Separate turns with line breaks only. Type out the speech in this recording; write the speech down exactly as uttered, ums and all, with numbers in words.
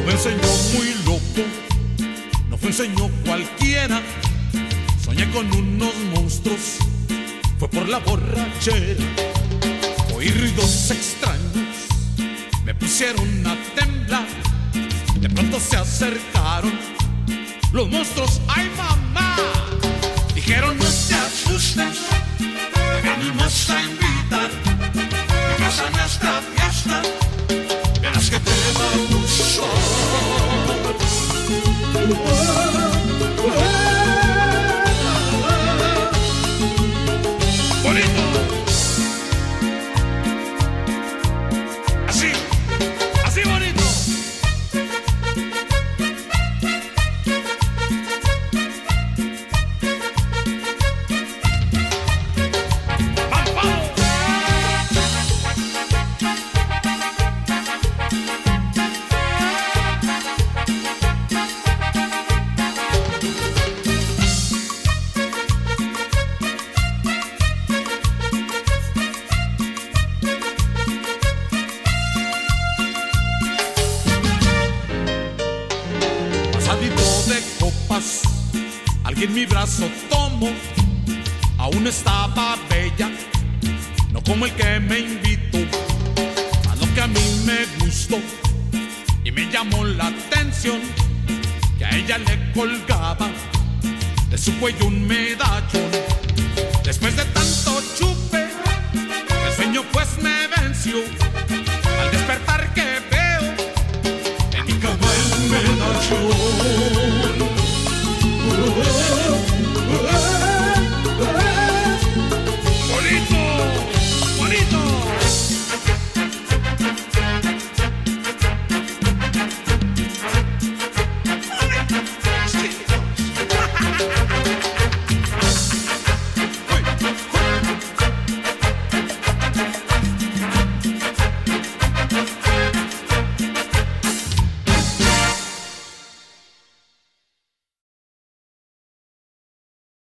me enseñó muy loco, no fue un sueño cualquiera. Soñé con unos monstruos, fue por la borrachera. Oí ruidos extraños, me pusieron a temblar. De pronto se acercaron los monstruos, ¡ay mamá! Dijeron no te asustes, te venimos a invitar. Vengas a nuestra fiesta, verás que te va a gustar. Bonito. Así, así bonito. De copas, alguien mi brazo tomó. Aún estaba bella, no como el que me invitó. A lo que a mí me gustó y me llamó la atención, que a ella le colgaba de su cuello un medallón. Después de tanto chupe, el sueño pues me venció. Al despertar que veo en mi cama el medallón. Bonito, bonito.